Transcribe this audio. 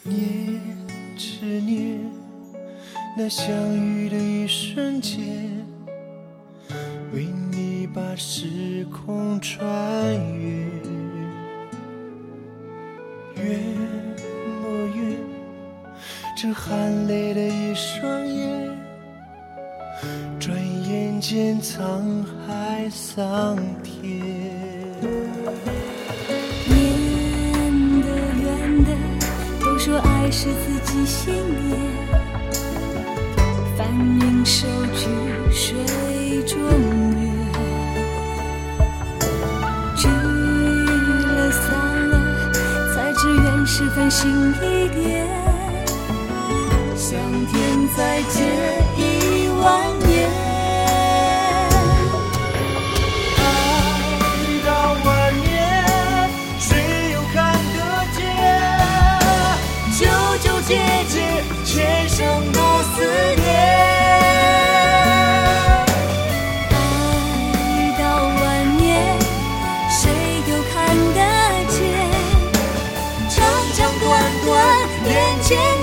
念执念那相遇的一瞬间，为你把时空穿越，远莫远，这含泪的一双眼，转眼间沧海桑田。 念的远的都说爱是自己心念，翻云手举水中月，聚了散了才知缘是分心一点，向天再借10000年。 爱到万年，谁又看得见？ 纠纠结结， 前生的思念。 爱到万年，谁又看得见？长长短短，眼前